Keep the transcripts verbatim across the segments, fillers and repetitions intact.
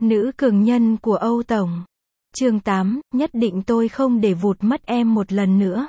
Nữ cường nhân của Âu Tổng. Chương tám, nhất định tôi không để vụt mất em một lần nữa.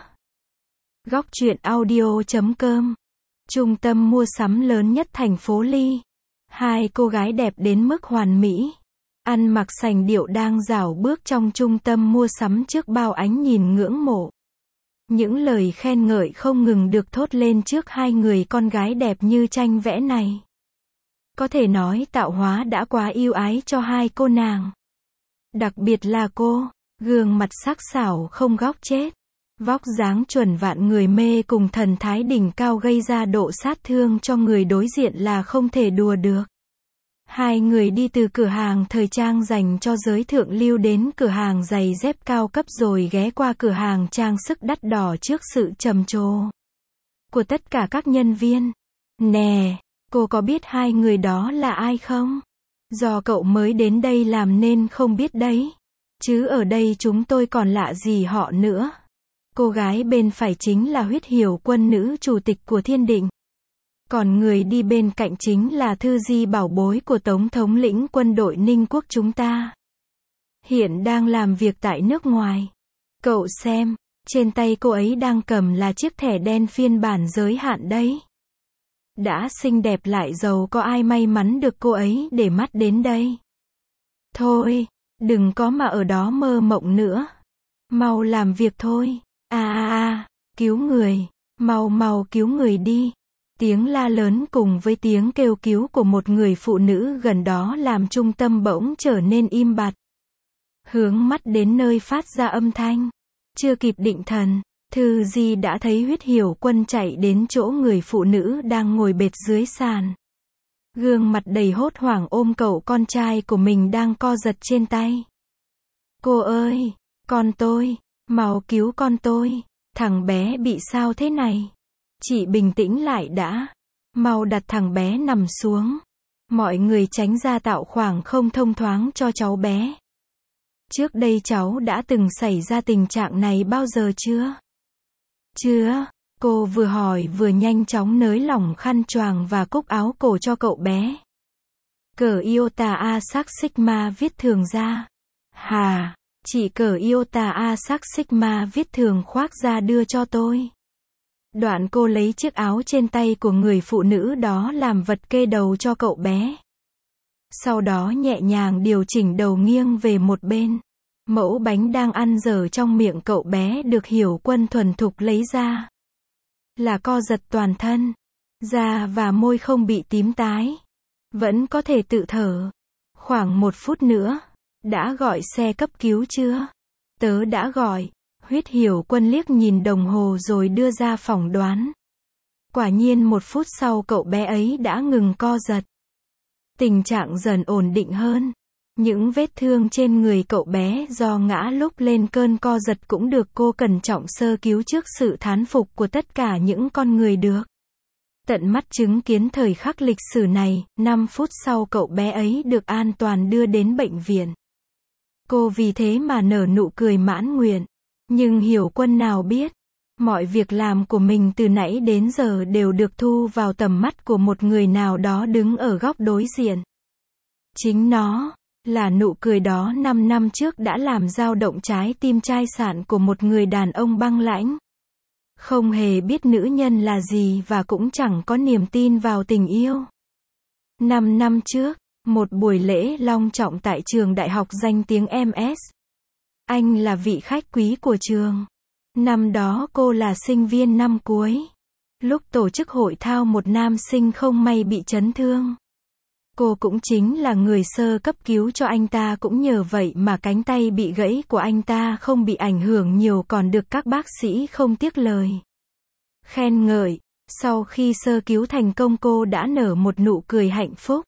Góc truyện audio chấm com. Trung tâm mua sắm lớn nhất thành phố Ly. Hai cô gái đẹp đến mức hoàn mỹ. Ăn mặc sành điệu đang rảo bước trong trung tâm mua sắm trước bao ánh nhìn ngưỡng mộ. Những lời khen ngợi không ngừng được thốt lên trước hai người con gái đẹp như tranh vẽ này. Có thể nói tạo hóa đã quá ưu ái cho hai cô nàng. Đặc biệt là cô, gương mặt sắc sảo không góc chết. Vóc dáng chuẩn vạn người mê cùng thần thái đỉnh cao gây ra độ sát thương cho người đối diện là không thể đùa được. Hai người đi từ cửa hàng thời trang dành cho giới thượng lưu đến cửa hàng giày dép cao cấp rồi ghé qua cửa hàng trang sức đắt đỏ trước sự trầm trồ của tất cả các nhân viên. Nè, cô có biết hai người đó là ai không? Do cậu mới đến đây làm nên không biết đấy. Chứ ở đây chúng tôi còn lạ gì họ nữa. Cô gái bên phải chính là Huyết Hiểu Quân, nữ chủ tịch của Thiên Định. Còn người đi bên cạnh chính là Thư Di, bảo bối của Tổng thống lĩnh quân đội Ninh Quốc chúng ta. Hiện đang làm việc tại nước ngoài. Cậu xem, trên tay cô ấy đang cầm là chiếc thẻ đen phiên bản giới hạn đấy. Đã xinh đẹp lại giàu có ai may mắn được cô ấy để mắt đến đây. Thôi, đừng có mà ở đó mơ mộng nữa. Mau làm việc thôi. À à à, cứu người, mau mau cứu người đi. Tiếng la lớn cùng với tiếng kêu cứu của một người phụ nữ gần đó làm trung tâm bỗng trở nên im bặt. Hướng mắt đến nơi phát ra âm thanh. Chưa kịp định thần, Thư Di đã thấy Huyết Hiểu Quân chạy đến chỗ người phụ nữ đang ngồi bệt dưới sàn. Gương mặt đầy hốt hoảng ôm cậu con trai của mình đang co giật trên tay. Cô ơi, con tôi, mau cứu con tôi, thằng bé bị sao thế này? Chị bình tĩnh lại đã, mau đặt thằng bé nằm xuống. Mọi người tránh ra tạo khoảng không thông thoáng cho cháu bé. Trước đây cháu đã từng xảy ra tình trạng này bao giờ chưa? Chưa, cô vừa hỏi vừa nhanh chóng nới lỏng khăn choàng và cúc áo cổ cho cậu bé. Cởi Iota Asac Sigma viết thường ra. Hà, chị cởi Iota Asac Sigma viết thường khoác ra đưa cho tôi. Đoạn cô lấy chiếc áo trên tay của người phụ nữ đó làm vật kê đầu cho cậu bé. Sau đó nhẹ nhàng điều chỉnh đầu nghiêng về một bên. Mẫu bánh đang ăn dở trong miệng cậu bé được Hiểu Quân thuần thục lấy ra. Là co giật toàn thân. Da và môi không bị tím tái. Vẫn có thể tự thở. Khoảng một phút nữa. Đã gọi xe cấp cứu chưa? Tớ đã gọi. Huyết Hiểu Quân liếc nhìn đồng hồ rồi đưa ra phỏng đoán. Quả nhiên một phút sau cậu bé ấy đã ngừng co giật. Tình trạng dần ổn định hơn. Những vết thương trên người cậu bé do ngã lúc lên cơn co giật cũng được cô cẩn trọng sơ cứu trước sự thán phục của tất cả những con người được tận mắt chứng kiến thời khắc lịch sử này. Năm phút sau cậu bé ấy được an toàn đưa đến bệnh viện. Cô vì thế mà nở nụ cười mãn nguyện. Nhưng Hiểu Quân nào biết, mọi việc làm của mình từ nãy đến giờ đều được thu vào tầm mắt của một người nào đó đứng ở góc đối diện. Chính nó, là nụ cười đó năm năm trước đã làm dao động trái tim chai sạn của một người đàn ông băng lãnh. Không hề biết nữ nhân là gì và cũng chẳng có niềm tin vào tình yêu. Năm năm trước, một buổi lễ long trọng tại trường đại học danh tiếng em ét. Anh là vị khách quý của trường. Năm đó cô là sinh viên năm cuối. Lúc tổ chức hội thao một nam sinh không may bị chấn thương. Cô cũng chính là người sơ cấp cứu cho anh ta, cũng nhờ vậy mà cánh tay bị gãy của anh ta không bị ảnh hưởng nhiều, còn được các bác sĩ không tiếc lời khen ngợi. Sau khi sơ cứu thành công cô đã nở một nụ cười hạnh phúc.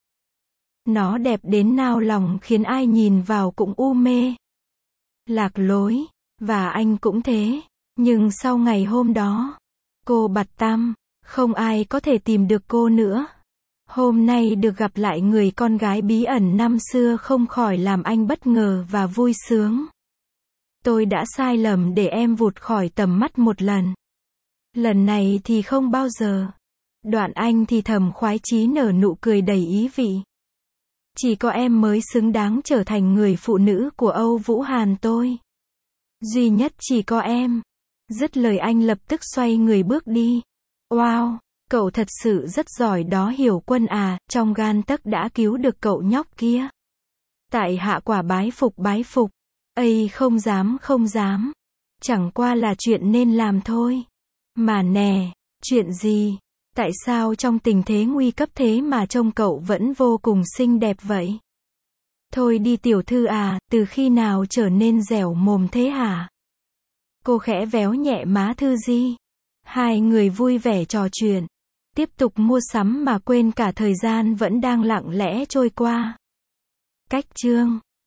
Nó đẹp đến nao lòng khiến ai nhìn vào cũng u mê. Lạc lối, và anh cũng thế. Nhưng sau ngày hôm đó, cô bặt tăm, không ai có thể tìm được cô nữa. Hôm nay được gặp lại người con gái bí ẩn năm xưa không khỏi làm anh bất ngờ và vui sướng. Tôi đã sai lầm để em vụt khỏi tầm mắt một lần. Lần này thì không bao giờ. Đoạn anh thì thầm khoái chí nở nụ cười đầy ý vị. Chỉ có em mới xứng đáng trở thành người phụ nữ của Âu Vũ Hàn tôi. Duy nhất chỉ có em. Dứt lời anh lập tức xoay người bước đi. Wow, cậu thật sự rất giỏi đó Hiểu Quân à, trong gan tấc đã cứu được cậu nhóc kia. Tại hạ quả bái phục bái phục. Ây không dám không dám. Chẳng qua là chuyện nên làm thôi. Mà nè, chuyện gì? Tại sao trong tình thế nguy cấp thế mà trông cậu vẫn vô cùng xinh đẹp vậy? Thôi đi tiểu thư à, từ khi nào trở nên dẻo mồm thế hả? Cô khẽ véo nhẹ má Thư Di. Hai người vui vẻ trò chuyện. Tiếp tục mua sắm mà quên cả thời gian vẫn đang lặng lẽ trôi qua. Cách chương